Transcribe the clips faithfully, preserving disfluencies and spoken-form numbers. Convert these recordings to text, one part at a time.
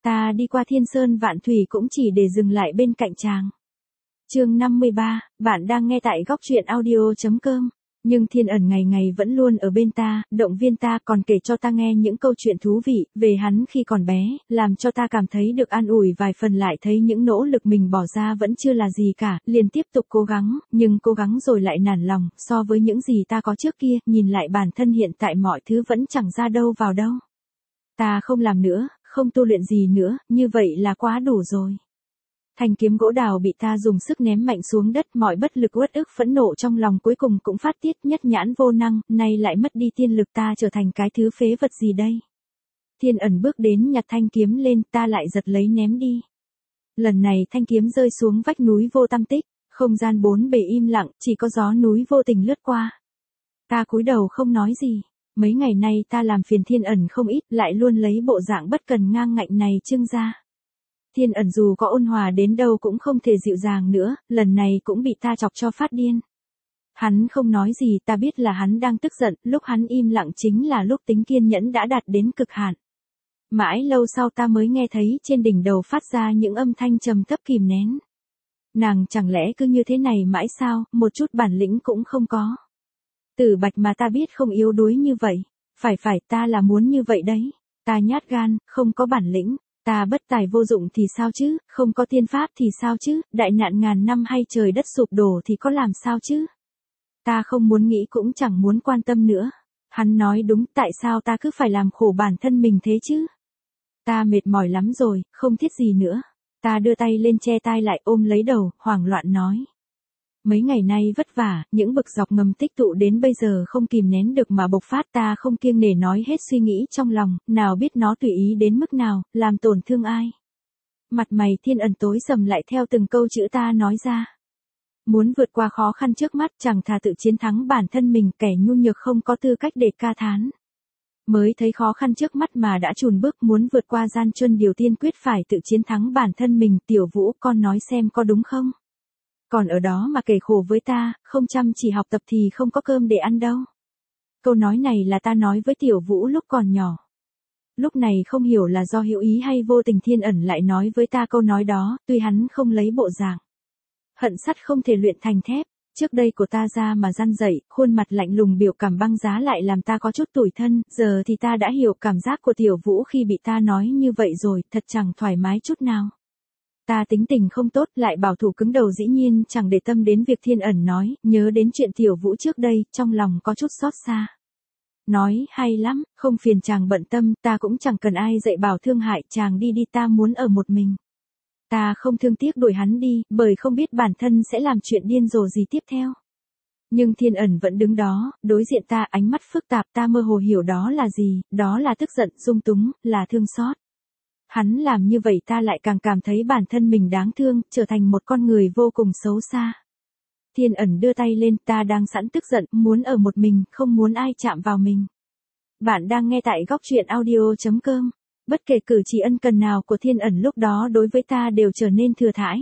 Ta đi qua thiên sơn vạn thủy cũng chỉ để dừng lại bên cạnh chàng. Chương năm mươi ba, bạn đang nghe tại góc truyện audio chấm com. Nhưng Thiên Ẩn ngày ngày vẫn luôn ở bên ta, động viên ta, còn kể cho ta nghe những câu chuyện thú vị về hắn khi còn bé, làm cho ta cảm thấy được an ủi vài phần, lại thấy những nỗ lực mình bỏ ra vẫn chưa là gì cả, liền tiếp tục cố gắng, nhưng cố gắng rồi lại nản lòng, so với những gì ta có trước kia, nhìn lại bản thân hiện tại mọi thứ vẫn chẳng ra đâu vào đâu. Ta không làm nữa, không tu luyện gì nữa, như vậy là quá đủ rồi. Thanh kiếm gỗ đào bị ta dùng sức ném mạnh xuống đất, mọi bất lực uất ức phẫn nộ trong lòng cuối cùng cũng phát tiết, nhất nhãn vô năng, nay lại mất đi tiên lực, ta trở thành cái thứ phế vật gì đây? Thiên Ẩn bước đến nhặt thanh kiếm lên, ta lại giật lấy ném đi. Lần này thanh kiếm rơi xuống vách núi vô tăm tích, không gian bốn bề im lặng, chỉ có gió núi vô tình lướt qua. Ta cúi đầu không nói gì. Mấy ngày nay ta làm phiền Thiên Ẩn không ít, lại luôn lấy bộ dạng bất cần ngang ngạnh này trưng ra. Thiên Ẩn dù có ôn hòa đến đâu cũng không thể dịu dàng nữa, lần này cũng bị ta chọc cho phát điên. Hắn không nói gì, ta biết là hắn đang tức giận, lúc hắn im lặng chính là lúc tính kiên nhẫn đã đạt đến cực hạn. Mãi lâu sau ta mới nghe thấy trên đỉnh đầu phát ra những âm thanh trầm thấp kìm nén. Nàng chẳng lẽ cứ như thế này mãi sao, một chút bản lĩnh cũng không có. Tử Bạch mà ta biết không yếu đuối như vậy. Phải phải, ta là muốn như vậy đấy. Ta nhát gan, không có bản lĩnh. Ta bất tài vô dụng thì sao chứ, không có tiên pháp thì sao chứ, đại nạn ngàn năm hay trời đất sụp đổ thì có làm sao chứ. Ta không muốn nghĩ cũng chẳng muốn quan tâm nữa. Hắn nói đúng, tại sao ta cứ phải làm khổ bản thân mình thế chứ. Ta mệt mỏi lắm rồi, không thiết gì nữa. Ta đưa tay lên che tai lại, ôm lấy đầu, hoảng loạn nói. Mấy ngày nay vất vả, những bực dọc ngầm tích tụ đến bây giờ không kìm nén được mà bộc phát, ta không kiêng nể nói hết suy nghĩ trong lòng, nào biết nó tùy ý đến mức nào, làm tổn thương ai. Mặt mày Thiên Ẩn tối sầm lại theo từng câu chữ ta nói ra. Muốn vượt qua khó khăn trước mắt, chẳng thà tự chiến thắng bản thân mình, kẻ nhu nhược không có tư cách để ca thán. Mới thấy khó khăn trước mắt mà đã chùn bước, muốn vượt qua gian truân, điều tiên quyết phải tự chiến thắng bản thân mình. Tiểu Vũ, con nói xem có đúng không? Còn ở đó mà kể khổ với ta, không chăm chỉ học tập thì không có cơm để ăn đâu. Câu nói này là ta nói với Tiểu Vũ lúc còn nhỏ. Lúc này không hiểu là do hữu ý hay vô tình, Thiên Ẩn lại nói với ta câu nói đó, tuy hắn không lấy bộ dạng hận sắt không thể luyện thành thép. Trước đây của ta ra mà răn dậy, khuôn mặt lạnh lùng biểu cảm băng giá lại làm ta có chút tủi thân, giờ thì ta đã hiểu cảm giác của Tiểu Vũ khi bị ta nói như vậy rồi, thật chẳng thoải mái chút nào. Ta tính tình không tốt, lại bảo thủ cứng đầu, dĩ nhiên chẳng để tâm đến việc Thiên Ẩn nói, nhớ đến chuyện Tiểu Vũ trước đây, trong lòng có chút xót xa. Nói hay lắm, không phiền chàng bận tâm, ta cũng chẳng cần ai dạy bảo thương hại, chàng đi đi, ta muốn ở một mình. Ta không thương tiếc đuổi hắn đi, bởi không biết bản thân sẽ làm chuyện điên rồ gì tiếp theo. Nhưng Thiên Ẩn vẫn đứng đó, đối diện ta, ánh mắt phức tạp, ta mơ hồ hiểu đó là gì, đó là tức giận, dung túng, là thương xót. Hắn làm như vậy ta lại càng cảm thấy bản thân mình đáng thương, trở thành một con người vô cùng xấu xa. Thiên Ẩn đưa tay lên, ta đang sẵn tức giận, muốn ở một mình, không muốn ai chạm vào mình. Bạn đang nghe tại góc truyện audio chấm com. Bất kể cử chỉ ân cần nào của Thiên Ẩn lúc đó đối với ta đều trở nên thừa thãi.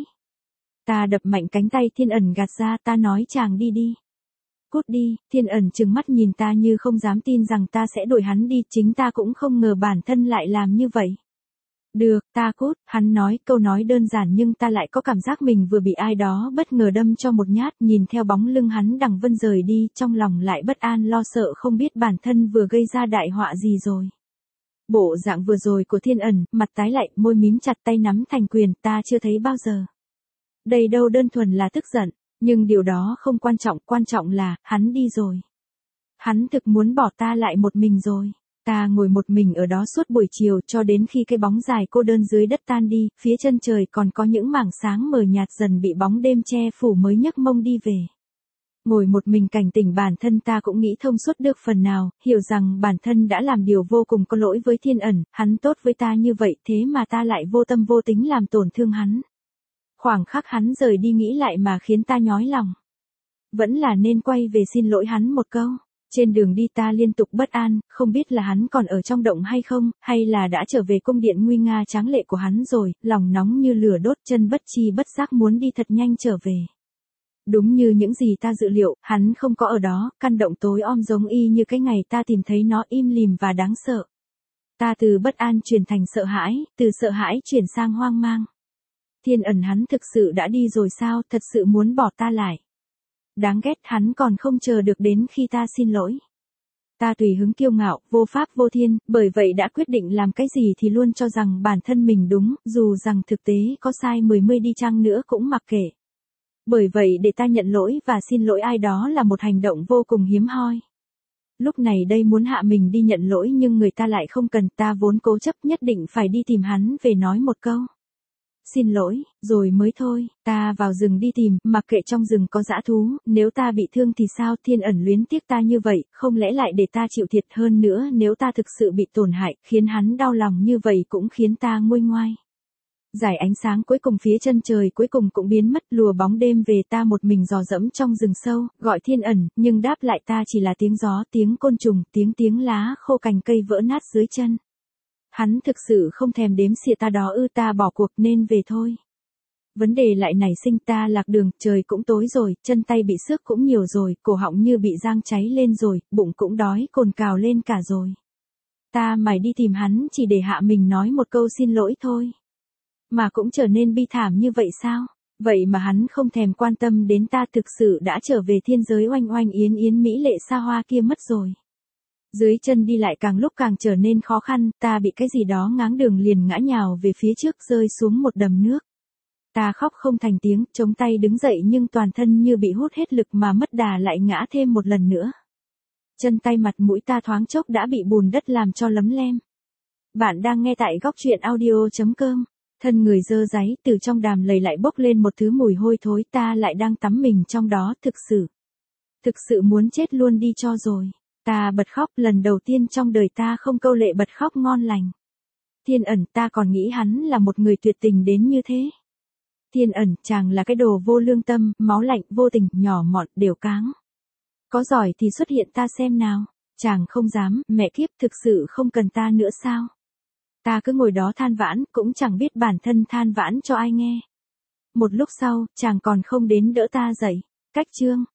Ta đập mạnh cánh tay Thiên Ẩn gạt ra, ta nói chàng đi đi. Cút đi. Thiên Ẩn trừng mắt nhìn ta như không dám tin rằng ta sẽ đuổi hắn đi, chính ta cũng không ngờ bản thân lại làm như vậy. Được, ta cút, hắn nói, câu nói đơn giản nhưng ta lại có cảm giác mình vừa bị ai đó bất ngờ đâm cho một nhát, nhìn theo bóng lưng hắn đằng vân rời đi, trong lòng lại bất an lo sợ không biết bản thân vừa gây ra đại họa gì rồi. Bộ dạng vừa rồi của Thiên Ẩn, mặt tái lại, môi mím chặt, tay nắm thành quyền, ta chưa thấy bao giờ. Đây đâu đơn thuần là tức giận, nhưng điều đó không quan trọng, quan trọng là, hắn đi rồi. Hắn thực muốn bỏ ta lại một mình rồi. Ta ngồi một mình ở đó suốt buổi chiều cho đến khi cái bóng dài cô đơn dưới đất tan đi, phía chân trời còn có những mảng sáng mờ nhạt dần bị bóng đêm che phủ mới nhấc mông đi về. Ngồi một mình cảnh tỉnh bản thân, ta cũng nghĩ thông suốt được phần nào, hiểu rằng bản thân đã làm điều vô cùng có lỗi với Thiên Ẩn, hắn tốt với ta như vậy thế mà ta lại vô tâm vô tính làm tổn thương hắn. Khoảng khắc hắn rời đi nghĩ lại mà khiến ta nhói lòng. Vẫn là nên quay về xin lỗi hắn một câu. Trên đường đi ta liên tục bất an, không biết là hắn còn ở trong động hay không, hay là đã trở về cung điện nguy nga tráng lệ của hắn rồi, lòng nóng như lửa đốt, chân bất chi bất giác muốn đi thật nhanh trở về. Đúng như những gì ta dự liệu, hắn không có ở đó, căn động tối om giống y như cái ngày ta tìm thấy nó, im lìm và đáng sợ. Ta từ bất an chuyển thành sợ hãi, từ sợ hãi chuyển sang hoang mang. Thiên Ẩn hắn thực sự đã đi rồi sao, thật sự muốn bỏ ta lại. Đáng ghét, hắn còn không chờ được đến khi ta xin lỗi. Ta tùy hứng kiêu ngạo, vô pháp vô thiên, bởi vậy đã quyết định làm cái gì thì luôn cho rằng bản thân mình đúng, dù rằng thực tế có sai mười mươi đi chăng nữa cũng mặc kệ. Bởi vậy để ta nhận lỗi và xin lỗi ai đó là một hành động vô cùng hiếm hoi. Lúc này đây muốn hạ mình đi nhận lỗi nhưng người ta lại không cần, ta vốn cố chấp nhất định phải đi tìm hắn về nói một câu. Xin lỗi, rồi mới thôi, ta vào rừng đi tìm, mặc kệ trong rừng có dã thú, nếu ta bị thương thì sao, Thiên Ẩn luyến tiếc ta như vậy, không lẽ lại để ta chịu thiệt hơn nữa, nếu ta thực sự bị tổn hại, khiến hắn đau lòng như vậy cũng khiến ta nguôi ngoai. Dải ánh sáng cuối cùng phía chân trời cuối cùng cũng biến mất, lùa bóng đêm về, ta một mình dò dẫm trong rừng sâu, gọi Thiên Ẩn, nhưng đáp lại ta chỉ là tiếng gió, tiếng côn trùng, tiếng tiếng lá khô cành cây vỡ nát dưới chân. Hắn thực sự không thèm đếm xỉa ta đó ư, ta bỏ cuộc nên về thôi. Vấn đề lại nảy sinh, ta lạc đường, trời cũng tối rồi, chân tay bị xước cũng nhiều rồi, cổ họng như bị giang cháy lên rồi, bụng cũng đói cồn cào lên cả rồi. Ta mải đi tìm hắn chỉ để hạ mình nói một câu xin lỗi thôi. Mà cũng trở nên bi thảm như vậy sao? Vậy mà hắn không thèm quan tâm đến ta, thực sự đã trở về thiên giới oanh oanh yến yến mỹ lệ xa hoa kia mất rồi. Dưới chân đi lại càng lúc càng trở nên khó khăn, ta bị cái gì đó ngáng đường liền ngã nhào về phía trước rơi xuống một đầm nước. Ta khóc không thành tiếng, chống tay đứng dậy nhưng toàn thân như bị hút hết lực mà mất đà lại ngã thêm một lần nữa. Chân tay mặt mũi ta thoáng chốc đã bị bùn đất làm cho lấm lem. Bạn đang nghe tại góc truyện audio chấm com. Thân người dơ dáy, từ trong đàm lầy lại bốc lên một thứ mùi hôi thối, ta lại đang tắm mình trong đó, thực sự. Thực sự muốn chết luôn đi cho rồi. Ta bật khóc, lần đầu tiên trong đời ta không câu lệ bật khóc ngon lành. Thiên Ẩn, ta còn nghĩ hắn là một người tuyệt tình đến như thế. Thiên Ẩn, chàng là cái đồ vô lương tâm, máu lạnh, vô tình, nhỏ mọn, đều cáng. Có giỏi thì xuất hiện ta xem nào. Chàng không dám, mẹ kiếp, thực sự không cần ta nữa sao? Ta cứ ngồi đó than vãn, cũng chẳng biết bản thân than vãn cho ai nghe. Một lúc sau, chàng còn không đến đỡ ta dậy. Cách chương.